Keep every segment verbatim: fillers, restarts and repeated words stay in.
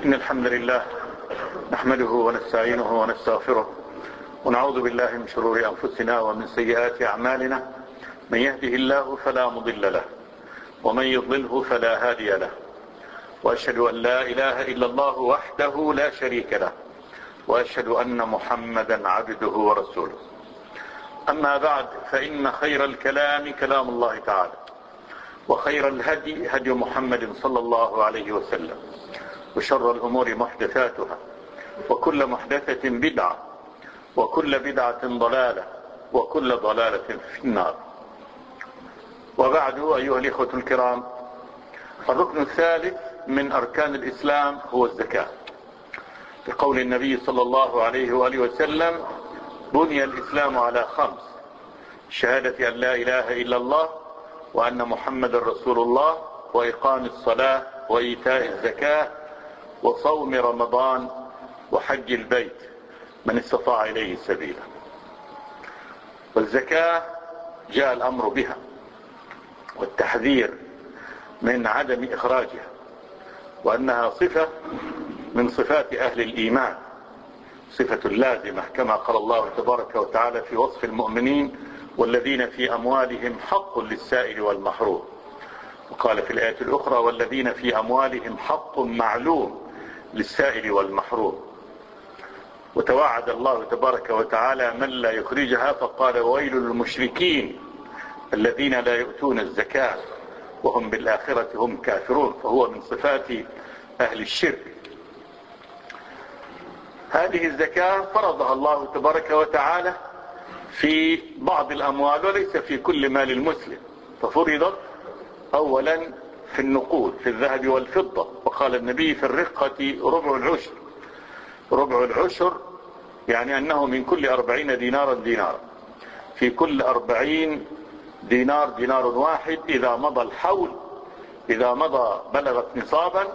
إن الحمد لله نحمده ونستعينه ونستغفره ونعوذ بالله من شرور أنفسنا ومن سيئات أعمالنا. من يهده الله فلا مضل له ومن يضلله فلا هادي له، وأشهد أن لا إله إلا الله وحده لا شريك له، وأشهد أن محمدا عبده ورسوله. أما بعد، فإن خير الكلام كلام الله تعالى، وخير الهدي هدي محمد صلى الله عليه وسلم، وشر الأمور محدثاتها، وكل محدثة بدعة، وكل بدعة ضلالة، وكل ضلالة في النار. وبعد، أيها الإخوة الكرام، الركن الثالث من أركان الإسلام هو الزكاة، بقول النبي صلى الله عليه وآله وسلم: بني الإسلام على خمس: شهادة أن لا إله إلا الله وأن محمد رسول الله، وإقام الصلاة، وإيتاء الزكاة، وصوم رمضان، وحج البيت من استطاع إليه سبيلا. والزكاة جاء الأمر بها والتحذير من عدم إخراجها، وأنها صفة من صفات أهل الإيمان، صفة لازمة، كما قال الله تبارك وتعالى في وصف المؤمنين: والذين في أموالهم حق للسائل والمحروم. وقال في الآية الأخرى: والذين في أموالهم حق معلوم للسائل والمحروم. وتوعد الله تبارك وتعالى من لا يخرجها، فقال: وويل للمشركين الذين لا يؤتون الزكاة وهم بالآخرة هم كافرون. فهو من صفات أهل الشرك. هذه الزكاة فرضها الله تبارك وتعالى في بعض الأموال وليس في كل مال المسلم، ففرضت أولا في النقود، في الذهب والفضة. وقال النبي: في الرقة ربع العشر. ربع العشر يعني أنه من كل أربعين دينارا دينار، في كل أربعين دينار دينار واحد. إذا مضى الحول، إذا مضى بلغت نصابا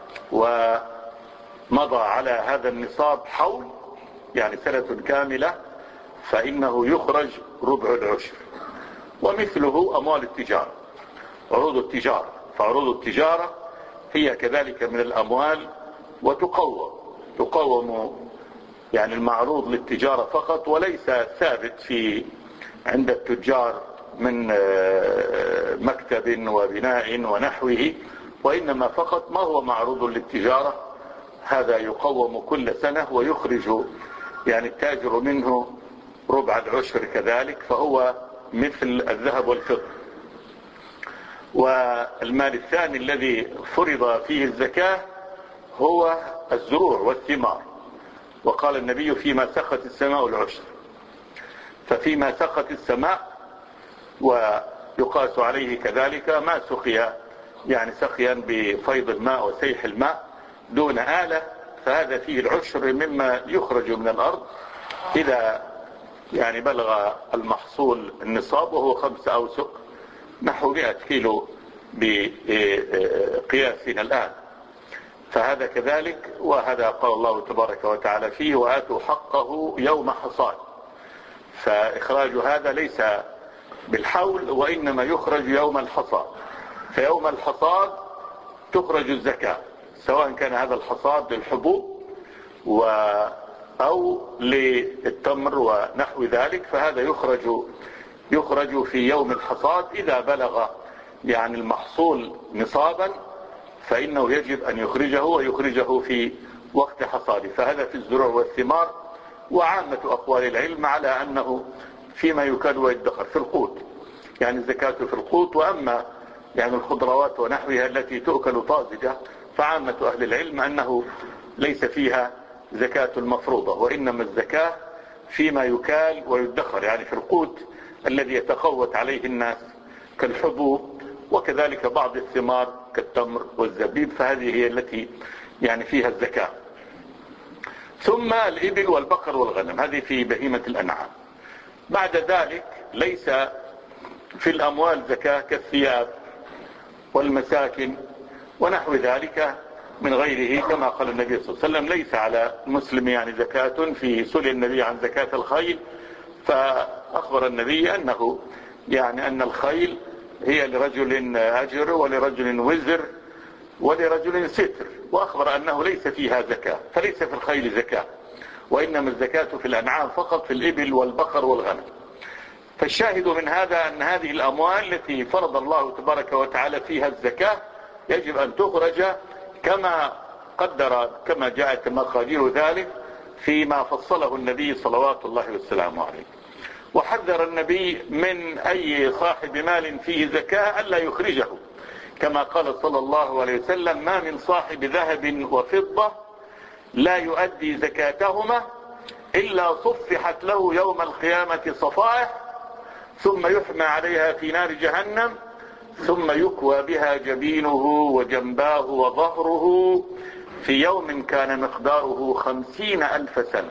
ومضى على هذا النصاب حول، يعني سنة كاملة، فإنه يخرج ربع العشر. ومثله أموال التجارة، عروض التجارة، فعروض التجارة هي كذلك من الأموال، وتقوم تقوم يعني المعروض للتجارة فقط، وليس ثابت في عند التجار من مكتب وبناء ونحوه، وإنما فقط ما هو معروض للتجارة هذا يقوم كل سنة، ويخرج يعني التاجر منه ربع العشر كذلك، فهو مثل الذهب والفضة. والمال الثاني الذي فرض فيه الزكاة هو الزروع والثمار. وقال النبي: فيما سقت السماء العشر. ففيما سقت السماء، ويقاس عليه كذلك ما سقي، يعني سقيا بفيض الماء وسيح الماء دون آلة، فهذا فيه العشر مما يخرج من الأرض إذا يعني بلغ المحصول النصاب، وهو خمسة أوسق، نحو مئة كيلو بقياسنا الآن. فهذا كذلك، وهذا قال الله تبارك وتعالى فيه: وآتوا حقه يوم حصاد. فإخراج هذا ليس بالحول، وإنما يخرج يوم الحصاد. فيوم الحصاد تخرج الزكاة، سواء كان هذا الحصاد للحبوب و أو للتمر ونحو ذلك، فهذا يخرج يخرج في يوم الحصاد. إذا بلغ يعني المحصول نصابا فإنه يجب أن يخرجه، ويخرجه في وقت حصاده. فهذا في الزروع والثمار. وعامة أقوال العلم على أنه فيما يكاد ويدخر في القوت، يعني الزكاة في القوت. وأما يعني الخضروات ونحوها التي تؤكل طازجة، فعامة أهل العلم أنه ليس فيها زكاة المفروضة، وإنما الزكاة فيما يكال ويدخر، يعني في القوت الذي يتقوت عليه الناس كالحبوب، وكذلك بعض الثمار كالتمر والزبيب، فهذه هي التي يعني فيها الزكاة. ثم الإبل والبقر والغنم، هذه في بهيمة الأنعام. بعد ذلك ليس في الأموال زكاة كالثياب والمساكن ونحو ذلك من غيره، كما قال النبي صلى الله عليه وسلم: ليس على المسلم يعني زكاة. في سئل النبي عن زكاة الخيل، فأخبر النبي أنه يعني أن الخيل هي لرجل أجر ولرجل وزر، ولرجل ستر، وأخبر أنه ليس فيها زكاة، فليس في الخيل زكاة، وإنما الزكاة في الأنعام فقط، في الإبل والبقر والغنم. فالشاهد من هذا أن هذه الأموال التي فرض الله تبارك وتعالى فيها الزكاة يجب أن تخرج كما قدر، كما جاءت مقادير ذلك فيما فصله النبي صلوات الله وسلامه عليه. وحذر النبي من أي صاحب مال فيه زكاة ألا يخرجه، كما قال صلى الله عليه وسلم: ما من صاحب ذهب وفضة لا يؤدي زكاتهما إلا صفحت له يوم القيامة صفائح ثم يحمى عليها في نار جهنم ثم يكوى بها جبينه وجنباه وظهره في يوم كان مقداره خمسين ألف سنة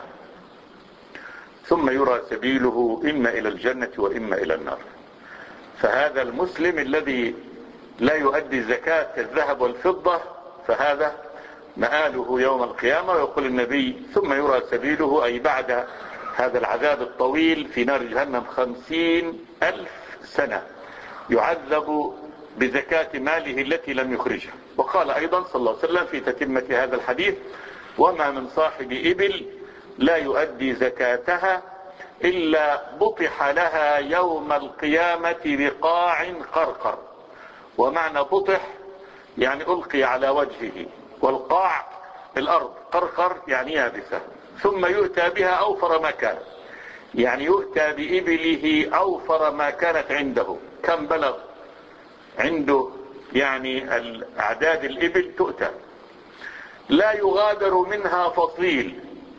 ثم يرى سبيله إما إلى الجنة وإما إلى النار. فهذا المسلم الذي لا يؤدي زكاة الذهب والفضة فهذا مآله يوم القيامة. ويقول النبي: ثم يرى سبيله، أي بعد هذا العذاب الطويل في نار جهنم خمسين ألف سنة يعذب بزكاة ماله التي لم يخرجها. وقال أيضا صلى الله عليه وسلم في تتمة هذا الحديث: وما من صاحب إبل لا يؤدي زكاتها إلا بطح لها يوم القيامة بقاع قرقر. ومعنى بطح يعني ألقي على وجهه، والقاع الأرض، قرقر يعني يابسة، ثم يؤتى بها أوفر ما كانت، يعني يؤتى بإبله أوفر ما كانت عنده. كم بلغ عنده يعني الأعداد الإبل تؤتى، لا يغادر منها فصيل.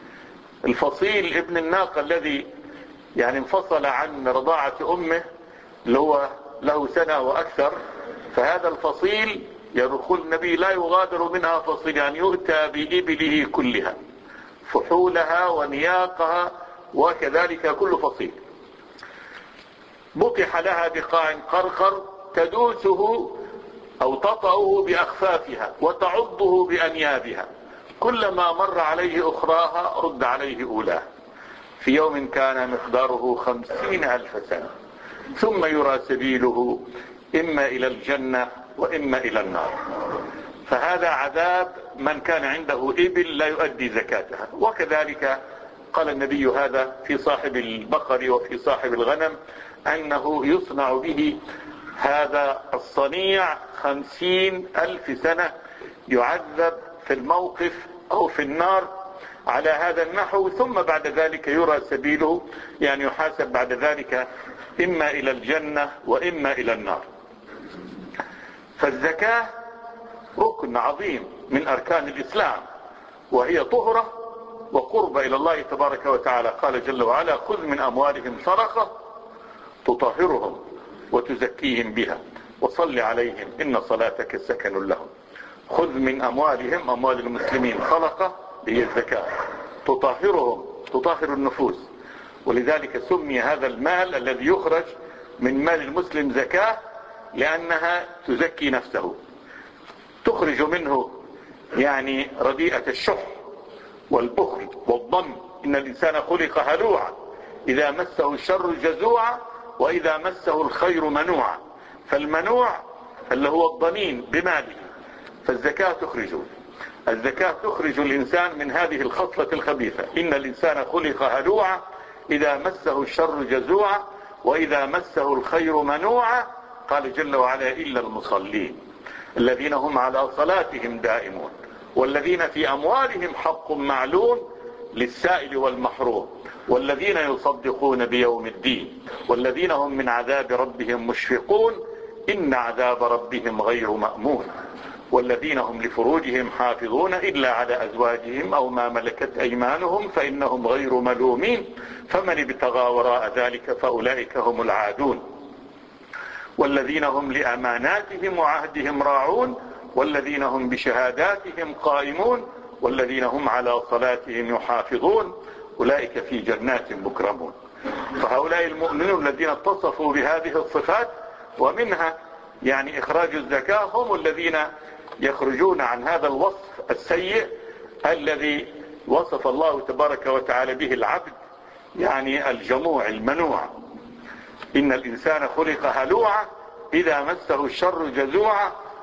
الفصيل ابن الناقة الذي يعني انفصل عن رضاعة أمه اللي هو له سنة وأكثر، فهذا الفصيل يقول النبي لا يغادر منها فصيل، يعني يؤتى بإبله كلها، فحولها ونياقها وكذلك كل فصيل. بطح لها بقاع قرقر تدوسه أو تطأه بأخفافها وتعضه بأنيابها، كلما مر عليه أخراها رد عليه أولاه، في يوم كان مقداره خمسين ألف سنة ثم يرى سبيله إما إلى الجنة وإما إلى النار. فهذا عذاب من كان عنده إبل لا يؤدي زكاتها. وكذلك قال النبي هذا في صاحب البقر وفي صاحب الغنم، أنه يصنع به هذا الصنيع خمسين ألف سنة يعذب في الموقف أو في النار على هذا النحو، ثم بعد ذلك يرى سبيله، يعني يحاسب بعد ذلك إما إلى الجنة وإما إلى النار. فالزكاة ركن عظيم من أركان الإسلام، وهي طهرة وقرب إلى الله تبارك وتعالى. قال جل وعلا: خذ من أموالهم صدقة تطهرهم وتزكيهم بها وصل عليهم إن صلاتك سكن لهم. خذ من أموالهم، أموال المسلمين، صدقة هي الزكاة، تطهرهم، تطهر النفوس. ولذلك سمي هذا المال الذي يخرج من مال المسلم زكاة، لأنها تزكي نفسه، تخرج منه يعني رديئة الشح والبخل والظن. إن الإنسان خلق هلوعا إذا مسه الشر جزوعا وإذا مسه الخير منوعا. فالمنوع اللي هو الضنين بماله، فالزكاة تخرجه. الزكاة تخرج الإنسان من هذه الخصلة الخبيثة. إن الإنسان خلق هلوعا إذا مسه الشر جزوعا وإذا مسه الخير منوعا. قال جل وعلا: إلا المصلين الذين هم على صلاتهم دائمون والذين في أموالهم حق معلوم للسائل والمحروم والذين يصدقون بيوم الدين والذين هم من عذاب ربهم مشفقون إن عذاب ربهم غير مأمون والذين هم لفروجهم حافظون إلا على أزواجهم أو ما ملكت أيمانهم فإنهم غير ملومين فمن ابتغى وراء ذلك فأولئك هم العادون والذين هم لأماناتهم وعهدهم راعون والذين هم بشهاداتهم قائمون والذين هم على صلاتهم يحافظون أولئك في جنات مكرمون. فهؤلاء المؤمنون الذين اتصفوا بهذه الصفات ومنها يعني إخراج الزكاة هم الذين يخرجون عن هذا الوصف السيء الذي وصف الله تبارك وتعالى به العبد، يعني الجموع المنوع. إن الإنسان خلق هلوعا إذا مسه الشر جزوعا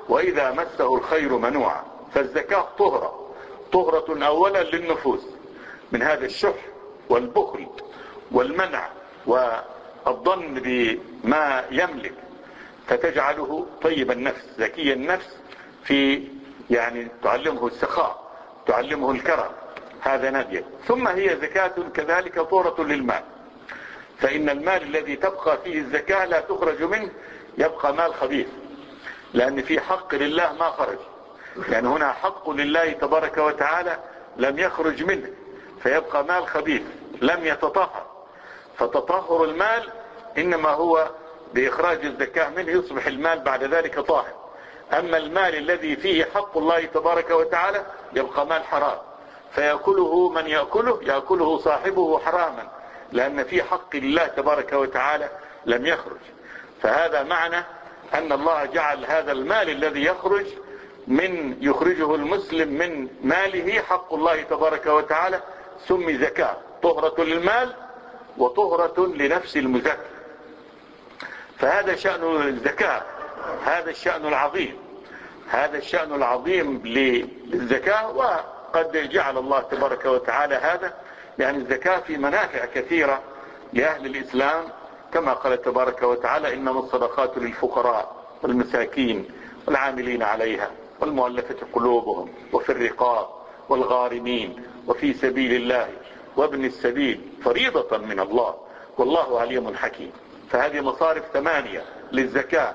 وإذا مسه الخير منوعا. فالزكاة طهرة، طهرة أولا للنفوس من هذا الشح والبخل والمنع والظن بما يملك، فتجعله طيب النفس زكي النفس، في يعني تعلمه السخاء، تعلمه الكرم، هذا نبي. ثم هي زكاة كذلك طهرة للمال، فإن المال الذي تبقى فيه الزكاة لا تخرج منه يبقى مال خبيث، لأن في حق لله ما خرج، يعني هنا حق لله تبارك وتعالى لم يخرج منه، فيبقى مال خبيث لم يتطهر. فتطهر المال إنما هو بإخراج الزكاة منه، يصبح المال بعد ذلك طاهر. أما المال الذي فيه حق الله تبارك وتعالى يبقى مال حرام، فيأكله من يأكله يأكله صاحبه حراما، لأن في حق الله تبارك وتعالى لم يخرج. فهذا معنى أن الله جعل هذا المال الذي يخرج من يخرجه المسلم من ماله حق الله تبارك وتعالى سمي زكاة، طهرة للمال وطهرة لنفس المزكي. فهذا شأن الزكاة، هذا الشأن العظيم، هذا الشأن العظيم للزكاة. وقد جعل الله تبارك وتعالى هذا يعني الزكاة في منافع كثيرة لأهل الإسلام، كما قال تبارك وتعالى إنما الصدقات للفقراء والمساكين والعاملين عليها والمؤلفة قلوبهم وفي الرقاب والغارمين وفي سبيل الله وابن السبيل فريضة من الله والله عليم حكيم. فهذه مصارف ثمانية للزكاة،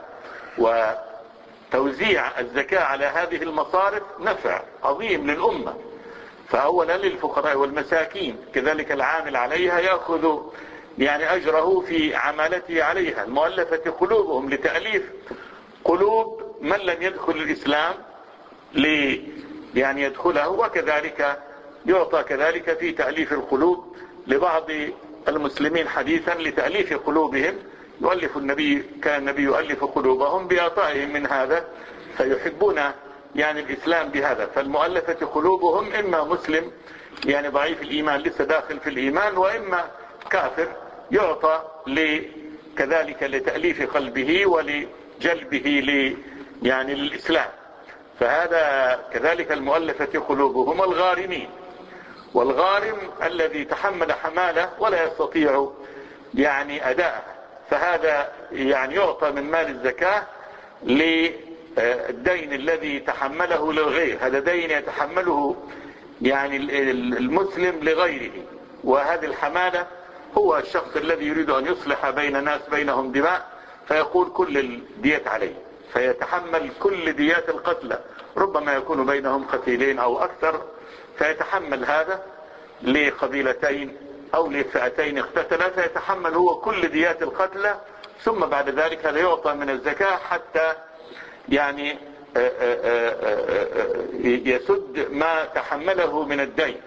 وتوزيع الزكاة على هذه المصارف نفع عظيم للأمة. فأولا للفقراء والمساكين، كذلك العامل عليها يأخذ يعني أجره في عمالته عليها، المؤلفة قلوبهم لتأليف قلوب من لم يدخل الإسلام لي يعني يدخله، وكذلك يعطى كذلك في تأليف القلوب لبعض المسلمين حديثا لتأليف قلوبهم، يؤلف النبي كان النبي يؤلف قلوبهم بإعطائهم من هذا، فيحبون يعني الإسلام بهذا. فالمؤلفة قلوبهم إما مسلم يعني ضعيف الإيمان لسه داخل في الإيمان، وإما كافر يعطى كذلك لتأليف قلبه ولجلبه ل يعني للإسلام. فهذا كذلك المؤلفة قلوبهم. الغارمين، والغارم الذي تحمل حماله ولا يستطيع يعني أداءه، فهذا يعني يعطى من مال الزكاة للدين الذي تحمله للغير. هذا دين يتحمله يعني المسلم لغيره، وهذه الحمالة هو الشخص الذي يريد أن يصلح بين ناس بينهم دماء، فيقول كل الديات عليه، فيتحمل كل ديات القتلى، ربما يكون بينهم قتيلين أو أكثر، فيتحمل هذا لقبيلتين أو لفئتين اقتتلا، فيتحمل هو كل ديات القتلى، ثم بعد ذلك هذا يعطى من الزكاة حتى يعني يسد ما تحمله من الدين.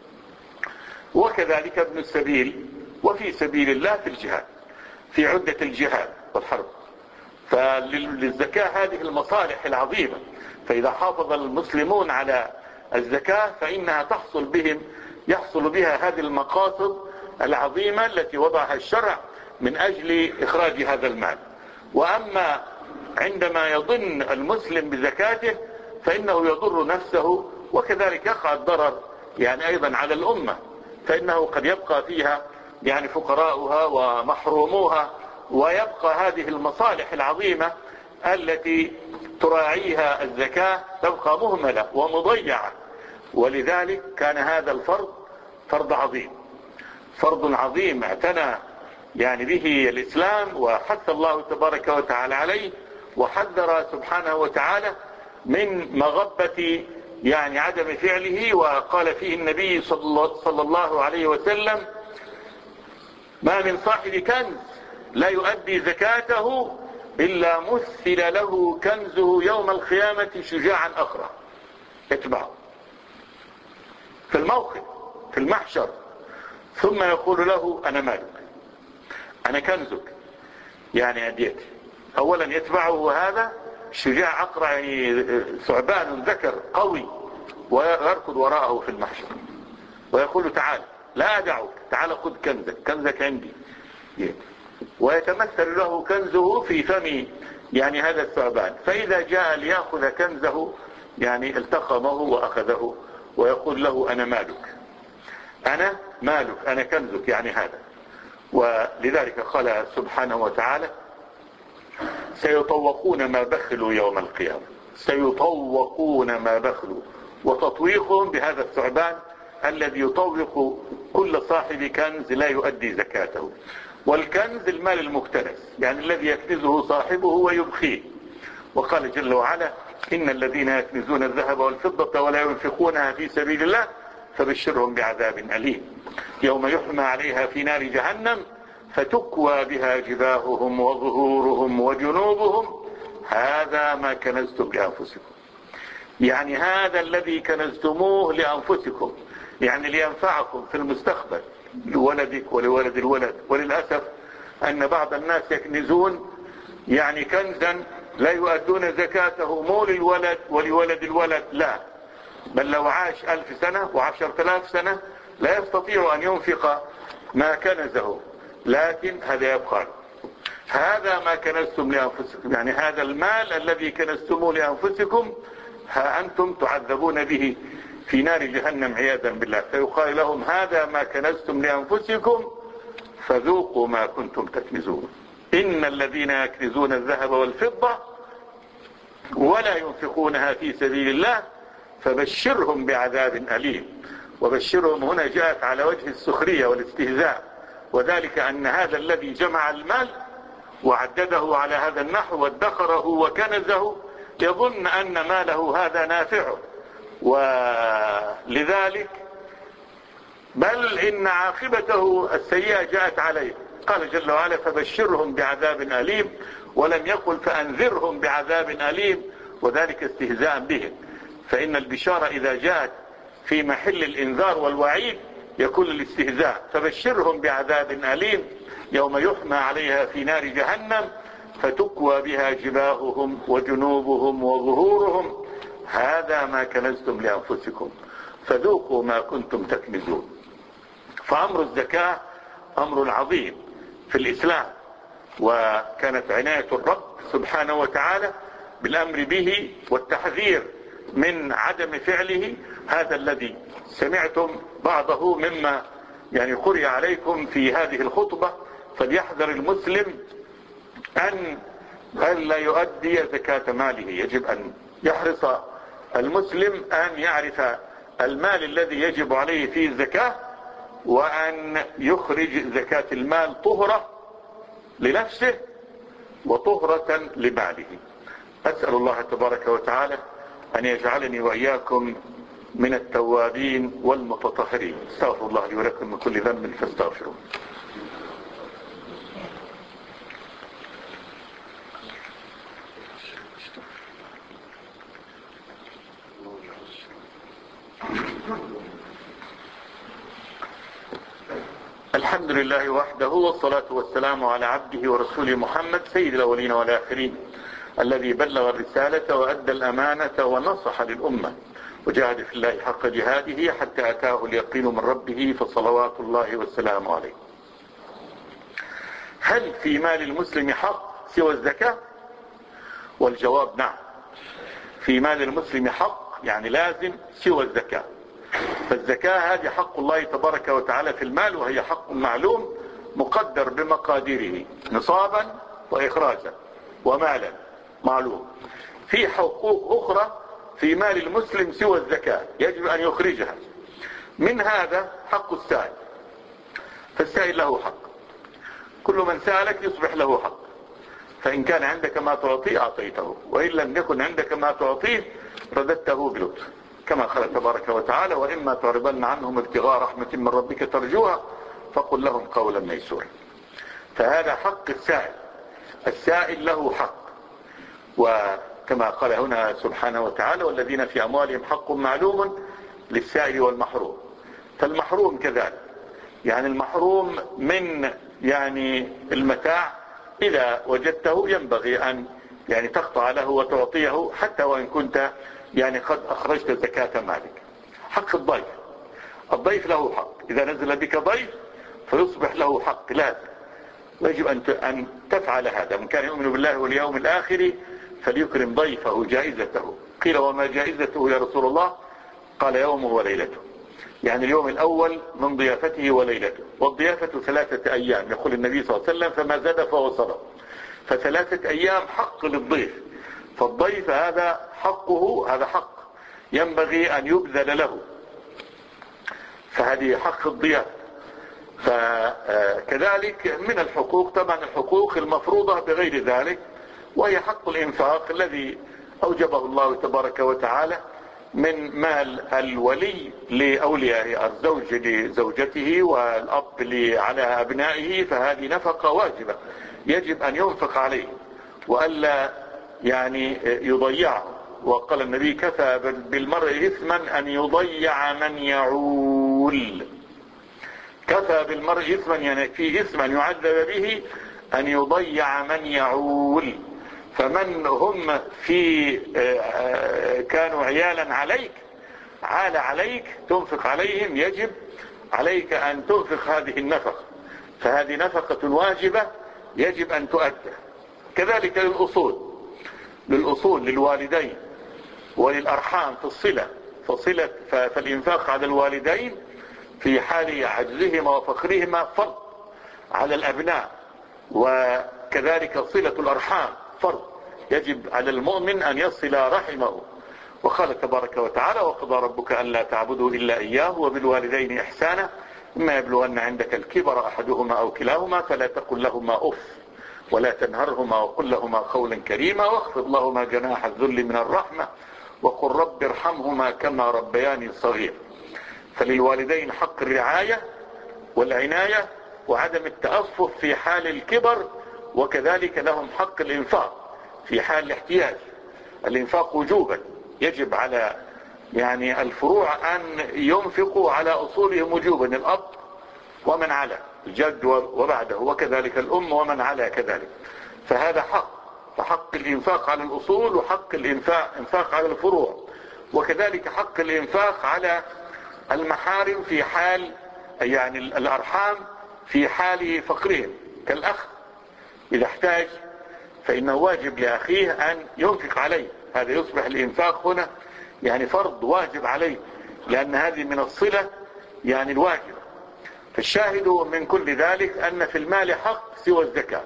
وكذلك ابن السبيل وفي سبيل الله في الجهاد، في عدة الجهاد والحرب. فللزكاة هذه المصالح العظيمة، فإذا حافظ المسلمون على الزكاة فإنها تحصل بهم يحصل بها هذه المقاصد العظيمة التي وضعها الشرع من أجل إخراج هذا المال. وأما عندما يظن المسلم بزكاته فإنه يضر نفسه، وكذلك يقع الضرر يعني أيضا على الأمة، فإنه قد يبقى فيها يعني فقراؤها ومحروموها، ويبقى هذه المصالح العظيمة التي تراعيها الزكاة تبقى مهملة ومضيعة. ولذلك كان هذا الفرض فرض عظيم، فرض عظيم اعتنى يعني به الإسلام، وحث الله تبارك وتعالى عليه، وحذر سبحانه وتعالى من مغبة يعني عدم فعله. وقال فيه النبي صلى الله عليه وسلم ما من صاحب كنز لا يؤدي زكاته إلا مثل له كنزه يوم القيامة شجاعا أخرى اتبعه في الموقف في المحشر، ثم يقول له أنا مالك، أنا كنزك، يعني أديتي. أولا يتبعه هذا شجاع أقرع، يعني ثعبان ذكر قوي، ويركض وراءه في المحشر ويقول تعال لا أدعك، تعال خذ كنزك، كنزك عندي. ويتمثل له كنزه في فم يعني هذا الثعبان، فإذا جاء ليأخذ كنزه يعني التقمه وأخذه ويقول له أنا مالك، أنا مالك، أنا كنزك، يعني هذا. ولذلك قال سبحانه وتعالى سيطوقون ما بخلوا يوم القيامة، سيطوقون ما بخلوا، وتطويقهم بهذا الثعبان الذي يطوق كل صاحب كنز لا يؤدي زكاته. والكنز المال المكتنز، يعني الذي يكنزه صاحبه ويبخيه. وقال جل وعلا إن الذين يكنزون الذهب والفضة ولا ينفقونها في سبيل الله فبشرهم بعذاب أليم يوم يحمى عليها في نار جهنم فتكوى بها جباههم وظهورهم وجنوبهم هذا ما كنزتم لأنفسكم. يعني هذا الذي كنزتموه لأنفسكم، يعني لينفعكم في المستقبل لولدك ولولد الولد. وللأسف أن بعض الناس يكنزون يعني كنزا لا يؤدون زكاته، مو للولد ولولد الولد، لا، بل لو عاش ألف سنة وعشر تلاف سنة لا يستطيع أن ينفق ما كنزه، لكن هذا يبقى. هذا ما كنزتم لأنفسكم، يعني هذا المال الذي كنزتموه لأنفسكم ها أنتم تعذبون به في نار جهنم عياذا بالله. فيقال لهم هذا ما كنزتم لأنفسكم فذوقوا ما كنتم تكنزون. إن الذين يكنزون الذهب والفضة ولا ينفقونها في سبيل الله فبشرهم بعذاب أليم. وبشرهم هنا جاءت على وجه السخرية والاستهزاء، وذلك أن هذا الذي جمع المال وعدده على هذا النحو وادخره وكنزه يظن أن ماله هذا نافعه، ولذلك بل إن عاقبته السيئة جاءت عليه. قال جل وعلا فبشرهم بعذاب أليم، ولم يقل فأنذرهم بعذاب أليم، وذلك استهزاء بهم. فإن البشارة إذا جاءت في محل الإنذار والوعيد يكون الاستهزاء. فبشرهم بعذاب أليم يوم يحمى عليها في نار جهنم فتكوى بها جباههم وجنوبهم وظهورهم هذا ما كنزتم لأنفسكم فذوقوا ما كنتم تكنزون. فأمر الزكاة أمر عظيم في الإسلام، وكانت عناية الرب سبحانه وتعالى بالأمر به والتحذير من عدم فعله. هذا الذي سمعتم بعضه مما يعني قرئ عليكم في هذه الخطبة. فليحذر المسلم أن لا يؤدي زكاة ماله. يجب أن يحرص المسلم أن يعرف المال الذي يجب عليه فيه الزكاة، وأن يخرج زكاة المال طهرة لنفسه وطهرة لماله. أسأل الله تبارك وتعالى أن يجعلني وإياكم من التوابين والمتطهرين. استغفر الله لي ولكم من كل ذنب فاستغفروه. الحمد لله وحده، والصلاة والسلام على عبده ورسوله محمد سيد الأولين والآخرين، الذي بلغ الرسالة وأدى الأمانة ونصح للأمة وجاهد في الله حق جهاده حتى أتاه اليقين من ربه، فصلوات الله والسلام عليه. هل في مال المسلم حق سوى الزكاة؟ والجواب نعم، في مال المسلم حق، يعني لازم سوى الزكاة. فالزكاة هذه حق الله تبارك وتعالى في المال، وهي حق معلوم مقدر بمقاديره نصابا وإخراجا ومالا معلوم. في حقوق أخرى في مال المسلم سوى الزكاة يجب أن يخرجها. من هذا حق السائل، فالسائل له حق، كل من سألك يصبح له حق. فإن كان عندك ما تعطيه أعطيته، وإن لم يكن عندك ما تعطيه رددته بلطف، كما قال تبارك وتعالى وإما تعرضن عنهم ابتغاء رحمة من ربك ترجوها فقل لهم قولا ميسورا. فهذا حق السائل، السائل له حق. وكما قال هنا سبحانه وتعالى والذين في أموالهم حق معلوم للسائل والمحروم. فالمحروم كذلك، يعني المحروم من يعني المتاع إذا وجدته ينبغي أن يعني تقطع له وتعطيه، حتى وإن كنت يعني قد أخرجت زكاة مالك. حق الضيف، الضيف له حق، إذا نزل بك ضيف فيصبح له حق لازم. ويجب أن تفعل هذا. من كان يؤمن بالله واليوم الآخر فليكرم ضيفه جائزته. قيل وما جائزته يا رسول الله؟ قال يومه وليلته، يعني اليوم الأول من ضيافته وليلته، والضيافة ثلاثة أيام يقول النبي صلى الله عليه وسلم فما زاد فهو صدق. فثلاثة أيام حق للضيف، فالضيف هذا حقه، هذا حق ينبغي أن يبذل له، فهذه حق الضيافة. فكذلك من الحقوق طبعا الحقوق المفروضة بغير ذلك، وهي حق الإنفاق الذي أوجبه الله تبارك وتعالى من مال الولي لأوليائه، الزوج لزوجته والأب على أبنائه، فهذه نفقة واجبة يجب أن ينفق عليه وألا يعني يضيعه. وقال النبي كفى بالمرء إثما أن يضيع من يعول. كفى بالمرء إثما يعني في إثما يعذب به أن يضيع من يعول. فمن هم في كانوا عيالا عليك عال عليك تنفق عليهم، يجب عليك أن تنفق هذه النفقة، فهذه نفقة واجبة يجب أن تؤدى. كذلك للأصول للأصول للوالدين وللأرحام في الصلة، فصلة فالإنفاق على الوالدين في حال عجزهما وفقرهما فرض على الأبناء، وكذلك صلة الأرحام فرض يجب على المؤمن أن يصل رحمه. وقال تبارك وتعالى وقضى ربك ألا تعبدوا إلا إياه وبالوالدين إحسانا إما يبلغن عندك الكبر أحدهما أو كلاهما فلا تقل لهما أف ولا تنهرهما وقل لهما قولا كريما واخفض لهما جناح الذل من الرحمة وقل رب ارحمهما كما ربياني صغير. فللوالدين حق الرعاية والعناية وعدم التأفف في حال الكبر، وكذلك لهم حق الإنفاق في حال الاحتياج. الإنفاق وجوبا يجب على يعني الفروع أن ينفقوا على أصولهم وجوبا، الأب ومن على الجد وبعده، وكذلك الأم ومن على كذلك. فهذا حق، فحق الإنفاق على الأصول وحق الإنفاق على الفروع، وكذلك حق الإنفاق على المحارم في حال يعني الأرحام في حال فقرهم، كالأخ إذا احتاج فإنه واجب لأخيه أن ينفق عليه. هذا يصبح الإنفاق هنا يعني فرض واجب عليه، لأن هذه من الصلة يعني الواجب. فالشاهد من كل ذلك أن في المال حق سوى الزكاة،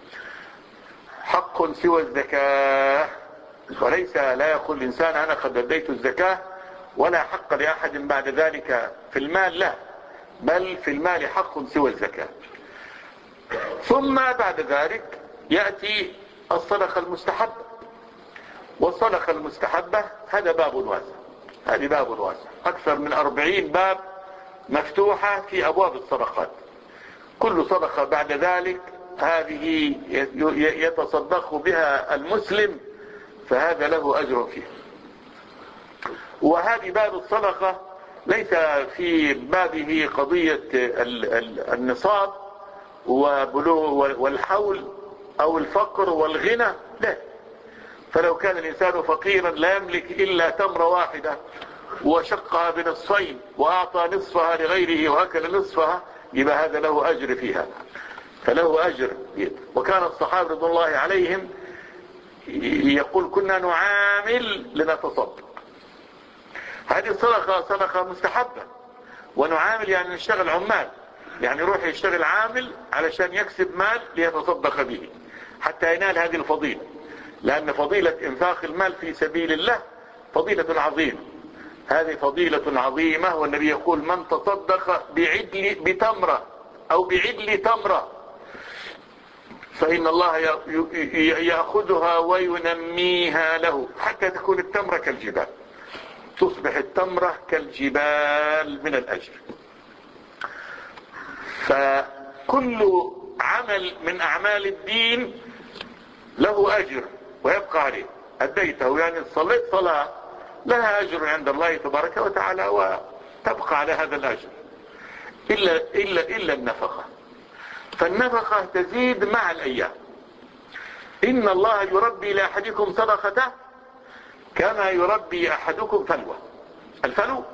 حق سوى الزكاة، وليس لا يقول الإنسان أنا قد أديت الزكاة ولا حق لأحد بعد ذلك في المال، لا، بل في المال حق سوى الزكاة. ثم بعد ذلك يأتي الصدقة المستحبة، والصدقة المستحبة هذا باب واسع، هذه باب واسع، أكثر من أربعين باب مفتوحة في أبواب الصدقات. كل صدقة بعد ذلك هذه يتصدق بها المسلم فهذا له أجر فيه. وهذه باب الصدقة ليس في بابه قضية النصاب والحول أو الفقر والغنى، لا. فلو كان الإنسان فقيرا لا يملك إلا تمرة واحدة وشقها بنصفين وأعطى نصفها لغيره وأكل نصفها، يبقى هذا له أجر فيها، فله أجر. وكان الصحابة رضي الله عليهم يقول كنا نعامل لنتصدق. هذه الصدقة صدقة مستحبة، ونعامل يعني نشتغل عمال، يعني يروح يشتغل عامل علشان يكسب مال ليتصدق به حتى ينال هذه الفضيلة، لأن فضيلة إنفاق المال في سبيل الله فضيلة عظيمة، هذه فضيلة عظيمة. والنبي يقول من تصدق بعدل بتمرة أو بعدل تمرة فإن الله يأخذها وينميها له حتى تكون التمرة كالجبال، تصبح التمرة كالجبال من الأجر. فكل عمل من أعمال الدين له أجر ويبقى عليه، أديته يعني صليت صلاة لها أجر عند الله تبارك وتعالى وتبقى على هذا الأجر، إلا, إلا, إلا النفقة، فالنفقة تزيد مع الأيام. إن الله يربي لأحدكم صدقته كما يربي أحدكم فلوة. الفلو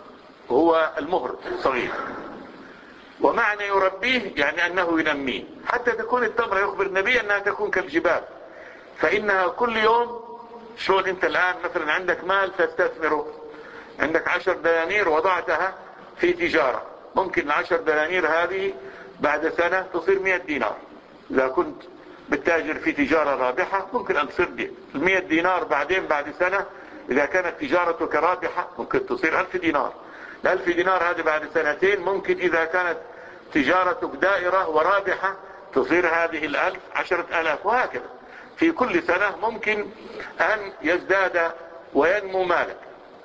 هو المهر الصغير، ومعنى يربيه يعني أنه ينميه حتى تكون التمرة يخبر النبي أنها تكون كالجبال، فإنها كل يوم. شلون أنت الآن مثلا عندك مال تستثمره، عندك عشر دنانير وضعتها في تجارة، ممكن العشر دنانير هذه بعد سنة تصير مئة دينار. إذا كنت بالتاجر في تجارة رابحة ممكن أن تصير دي المئة دينار، بعدين بعد سنة إذا كانت تجارتك رابحة ممكن تصير ألف دينار. الألف دينار هذه بعد سنتين ممكن إذا كانت تجارتك دائرة ورابحة تصير هذه الألف عشرة آلاف، وهكذا في كل سنة ممكن أن يزداد وينمو مالك.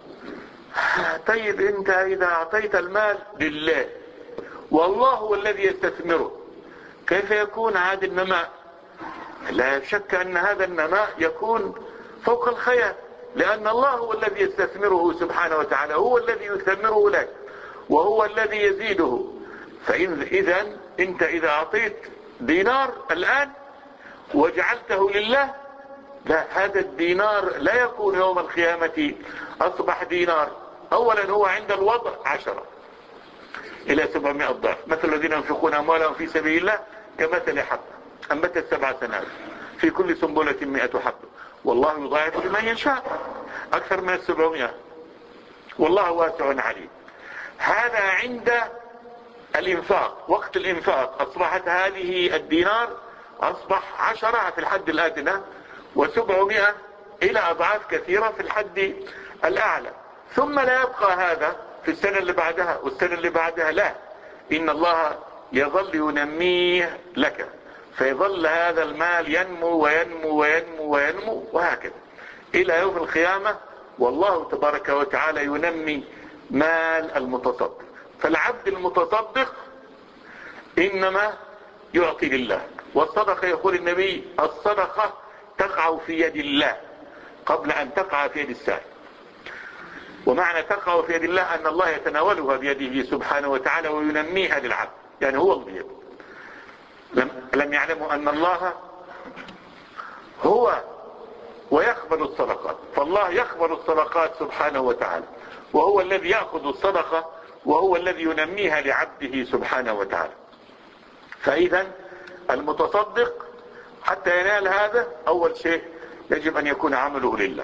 طيب أنت إذا أعطيت المال لله والله هو الذي يستثمره، كيف يكون هذا النماء؟ لا شك أن هذا النماء يكون فوق الخيال، لأن الله هو الذي يستثمره سبحانه وتعالى، هو الذي يثمره لك وهو الذي يزيده. فإذا أنت إذا أعطيت دينار الآن وجعلته لله، لا، هذا الدينار لا يكون يوم القيامة أصبح دينار. أولا هو عند الوضع عشرة إلى سبعمائة ضعف. مثل الذين ينفقون أموالهم في سبيل الله كمثل حبة أنبتت سبع سنابل في كل سنبلة مئة حبة والله يضاعف لمن يشاء، أكثر من السبعمائة، والله واسع عليم. هذا عند الإنفاق، وقت الإنفاق أصبحت هذه الدينار أصبح عشرة في الحد الأدنى وسبعمائة إلى أضعاف كثيرة في الحد الأعلى. ثم لا يبقى هذا في السنة اللي بعدها والسنة اللي بعدها، لا، إن الله يظل ينميه لك، فيظل هذا المال ينمو وينمو وينمو وينمو وهكذا إلى يوم القيامة. والله تبارك وتعالى ينمي مال المتصدق. فالعبد المتصدق إنما يعطي لله. والصدقة يقول النبي الصدقة تقع في يد الله قبل أن تقع في يد السائل. ومعنى تقع في يد الله أن الله يتناولها بيده سبحانه وتعالى وينميها للعبد، يعني هو البيد. لم, لم يعلموا أن الله هو ويقبل الصدقات، فالله يقبل الصدقات سبحانه وتعالى، وهو الذي يأخذ الصدقة وهو الذي ينميها لعبده سبحانه وتعالى. فإذا المتصدق حتى ينال هذا أول شيء يجب أن يكون عمله لله،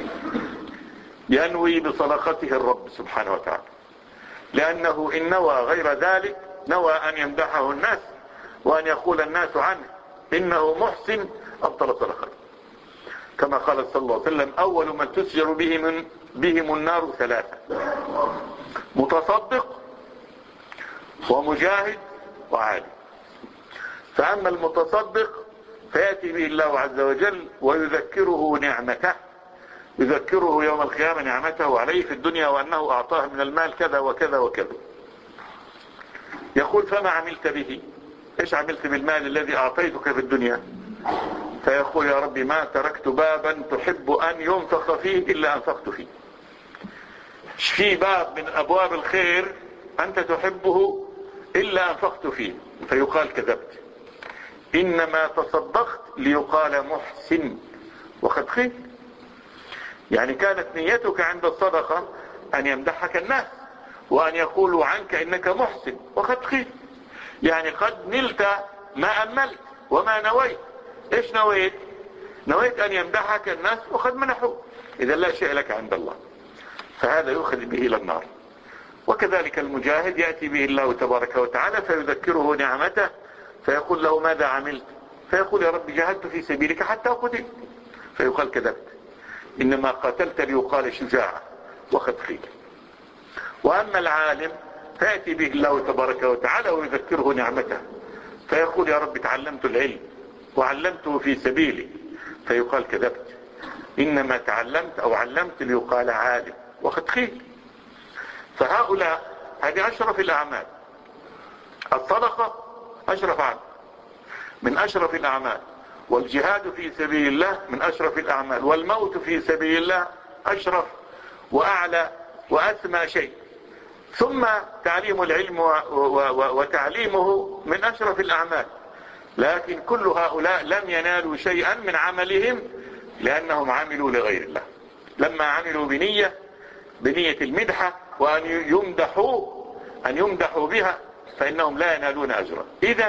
ينوي بصدقته الرب سبحانه وتعالى، لأنه إن نوى غير ذلك نوى أن يمدحه الناس وأن يقول الناس عنه إنه محسن أبطل صدقته، كما قال صلى الله عليه وسلم أول من تسجر بهم, بهم النار ثلاثة: متصدق ومجاهد وعالم. فأما المتصدق فيأتي به الله عز وجل ويذكره نعمته، يذكره يوم القيامة نعمته عليه في الدنيا وأنه أعطاه من المال كذا وكذا وكذا. يقول فما عملت به؟ إيش عملت بالمال الذي أعطيتك في الدنيا؟ فيقول يا ربي ما تركت بابا تحب أن ينفق فيه إلا أنفقت فيه. في باب من أبواب الخير أنت تحبه إلا أنفقت فيه. فيقال كذبت، إنما تصدقت ليقال محسن وقد خير. يعني كانت نيتك عند الصدقة أن يمدحك الناس وأن يقولوا عنك إنك محسن وقد خير، يعني قد نلت ما أملت وما نويت. إيش نويت؟ نويت أن يمدحك الناس وقد منحوا، إذا لا شيء لك عند الله، فهذا يؤخذ به إلى النار. وكذلك المجاهد يأتي به الله تبارك وتعالى فيذكره نعمته فيقول له ماذا عملت؟ فيقول يا رب جاهدت في سبيلك حتى قتلت. فيقال كذبت، إنما قاتلت ليقال شجاعة وقد خير. وأما العالم فيأتي به الله تبارك وتعالى ويذكره نعمته فيقول يا رب تعلمت العلم وعلمته في سبيلي. فيقال كذبت، إنما تعلمت أو علمت ليقال عالم وقد خير. فهؤلاء هذه أشرف الأعمال. الصدقة أشرف عمل من أشرف الأعمال، والجهاد في سبيل الله من أشرف الأعمال، والموت في سبيل الله أشرف وأعلى وأسمى شيء. ثم تعليم العلم وتعليمه من أشرف الأعمال. لكن كل هؤلاء لم ينالوا شيئا من عملهم لأنهم عملوا لغير الله. لما عملوا بنية بنية المدحة وأن يمدحوا أن يمدحوا بها فإنهم لا ينالون أجرا. إذن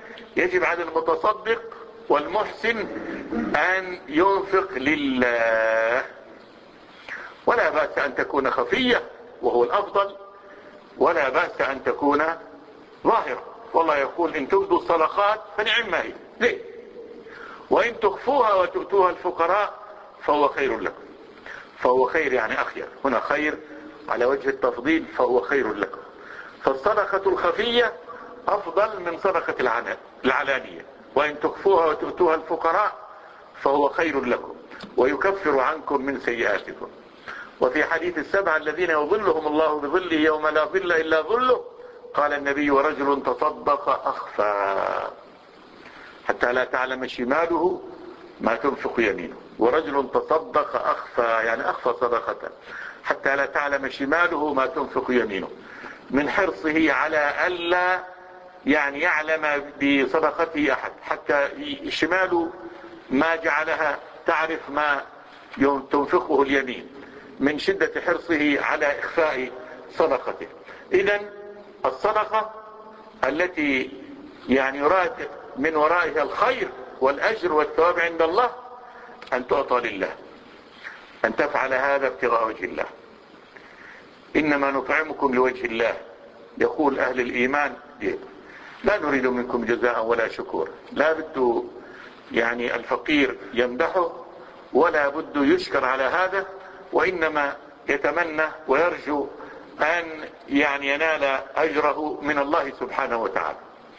يجب على المتصدق والمحسن أن ينفق لله، ولا بأس أن تكون خفية وهو الأفضل، ولا بأس أن تكون ظاهرة. والله يقول إن تبدوا الصدقات فنعم هي، ليه؟ وإن تخفوها وتؤتوها الفقراء فهو خير لكم. فهو خير يعني أخير، هنا خير على وجه التفضيل، فهو خير لكم. فالصدقة الخفية أفضل من صدقة العلانية. وإن تخفوها وتؤتوها الفقراء فهو خير لكم ويكفر عنكم من سيئاتكم. وفي حديث السبعة الذين يظلهم الله بظله يوم لا ظل إلا ظله، قال النبي ورجل تصدق أخفى حتى لا تعلم شماله ما تنفق يمينه. ورجل تصدق أخفى يعني أخفى صدقة حتى لا تعلم شماله ما تنفق يمينه، من حرصه على ألا يعني يعلم بصدقته أحد، حتى شماله ما جعلها تعرف ما تنفقه اليمين، من شدة حرصه على إخفاء صدقته. إذن الصدقة التي يعني يراد من ورائها الخير والأجر والثواب عند الله أن تعطى لله، أن تفعل هذا ابتغاء وجه الله. إنما نطعمكم لوجه الله، يقول أهل الإيمان لا نريد منكم جزاء ولا شكور. لا بد يعني الفقير يمدحه ولا بد يشكر على هذا، وإنما يتمنى ويرجو أن يعني ينال أجره من الله سبحانه وتعالى.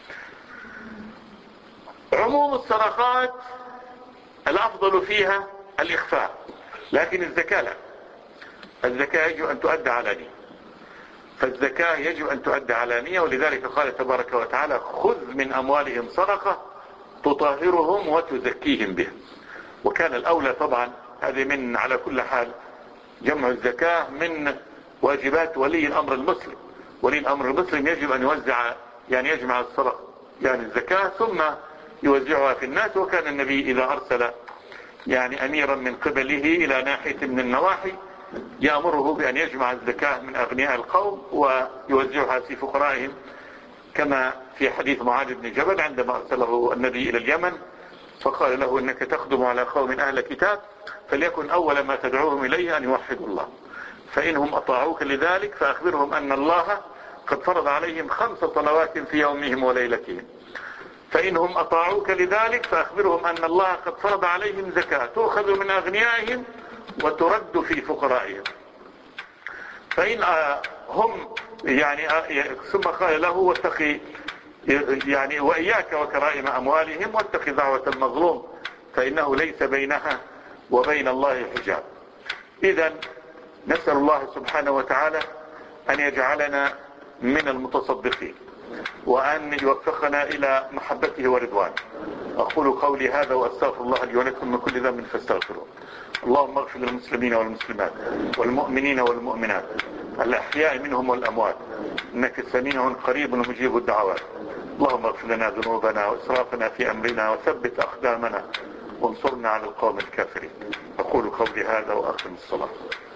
عموم الصدقات الأفضل فيها الإخفاء، لكن الزكاة لا. الزكاة يجب أن تؤدى علانية، فالزكاة يجب أن تؤدى علانية، ولذلك قال تبارك وتعالى خذ من أموالهم صدقة تطهرهم وتزكيهم بها. وكان الأولى طبعا هذه من على كل حال جمع الزكاة من واجبات ولي الأمر المسلم. ولي الأمر المسلم يجب أن يوزع يعني يجمع الصدقة يعني الزكاة ثم يوزعها في الناس. وكان النبي إذا أرسل يعني أميرا من قبله إلى ناحية من النواحي يأمره بأن يجمع الزكاة من أغنياء القوم ويوزعها في فقرائهم، كما في حديث معاذ بن جبل عندما أرسله النبي إلى اليمن فقال له إنك تخدم على قوم أهل كتاب فليكن أول ما تدعوهم إليه أن يوحدوا الله، فإنهم أطاعوك لذلك فأخبرهم أن الله قد فرض عليهم خمس صلوات في يومهم وليلتهم، فإنهم أطاعوك لذلك فأخبرهم أن الله قد فرض عليهم زكاة تؤخذ من أغنيائهم وترد في فقرائهم. فإن هم يعني ثم قال له واتقي يعني وإياك وكرائم أموالهم واتقي دعوة المظلوم فإنه ليس بينها وبين الله حجاب. إذن نسأل الله سبحانه وتعالى أن يجعلنا من المتصدقين وأن يوفقنا إلى محبته ورضوانه. أقول قولي هذا وأستغفر الله لي ولكم من كل ذنب فاستغفروه. اللهم اغفر للمسلمين والمسلمات والمؤمنين والمؤمنات الأحياء منهم والأموات إنك سميع قريب ومجيب الدعوات. اللهم اغفر لنا ذنوبنا وإسرافنا في أمرنا وثبت أقدامنا وانصرنا على القوم الكافرين. أقول قولي هذا وأختم الصلاة.